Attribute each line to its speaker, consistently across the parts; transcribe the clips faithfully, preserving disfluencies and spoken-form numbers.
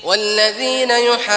Speaker 1: والذين يحاجون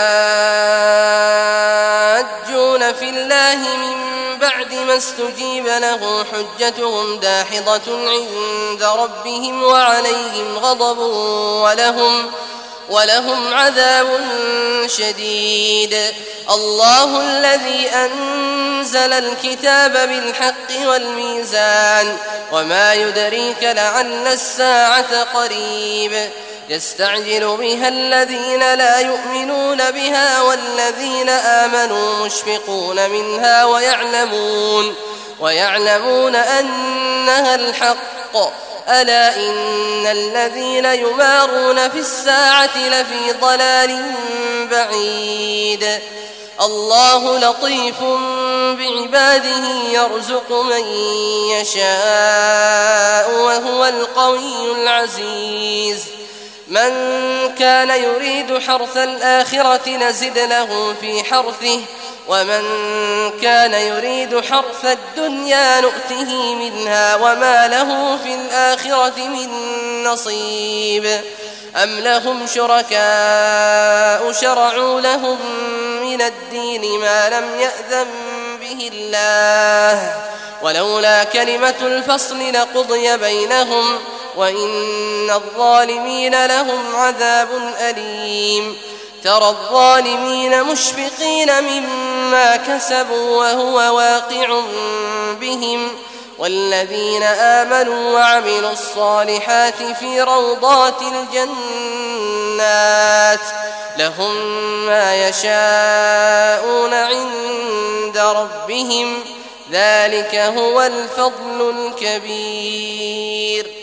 Speaker 1: في الله من بعد ما استجيب له حجتهم داحضة عند ربهم وعليهم غضب ولهم ولهم عذاب شديد. الله الذي أنزل الكتاب بالحق والميزان وما يدريك لعل الساعة قريب. يستعجل بها الذين لا يؤمنون بها والذين آمنوا مشفقون منها ويعلمون ويعلمون أنها الحق. ألا إن الذين يمارون في الساعة لفي ضلال بعيد. الله لطيف بعباده يرزق من يشاء وهو القوي العزيز. من كان يريد حرث الآخرة نزد له في حرثه ومن كان يريد حرث الدنيا نؤته منها وما له في الآخرة من نصيب. أم لهم شركاء شرعوا لهم من الدين ما لم يأذن به الله ولولا كلمة الفصل لقضي بينهم وإن الظالمين لهم عذاب أليم. ترى الظالمين مشفقين مما كسبوا وهو واقع بهم والذين آمنوا وعملوا الصالحات في روضات الجنات لهم ما يشاءون عند ربهم ذلك هو الفضل الكبير.